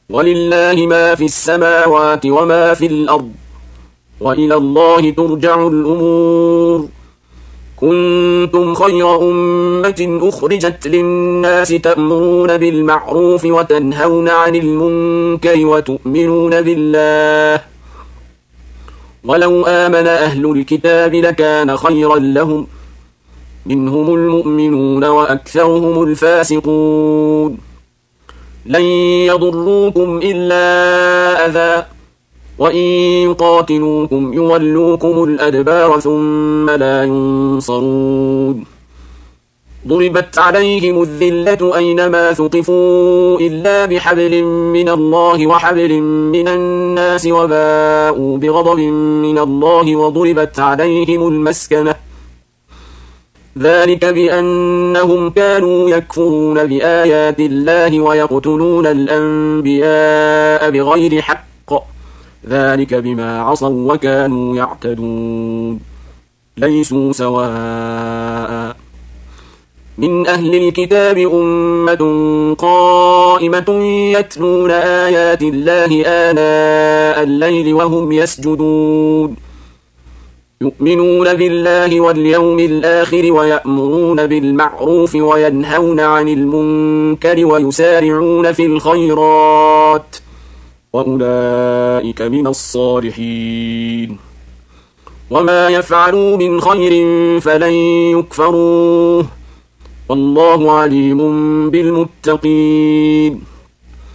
ولله ما في السماوات وما في الأرض وإلى الله ترجع الأمور. كنتم خير أمة أخرجت للناس تأمرون بالمعروف وتنهون عن المنكر وتؤمنون بالله، ولو آمن أهل الكتاب لكان خيرا لهم، منهم المؤمنون وأكثرهم الفاسقون. لن يضروكم إلا أذى، وإن يقاتلوكم يولوكم الأدبار ثم لا ينصرون. ضربت عليهم الذلة أينما ثقفوا إلا بحبل من الله وحبل من الناس وباءوا بغضب من الله وضربت عليهم المسكنة، ذلك بأنهم كانوا يكفرون بآيات الله ويقتلون الأنبياء بغير حق، ذلك بما عصوا وكانوا يعتدون. ليسوا سواء، من أهل الكتاب أمة قائمة يتلون آيات الله آناء الليل وهم يسجدون، يؤمنون بالله واليوم الآخر ويأمرون بالمعروف وينهون عن المنكر ويسارعون في الخيرات، وأولئك من الصالحين. وما يفعلوا من خير فلن يكفروه، والله عليم بالمتقين.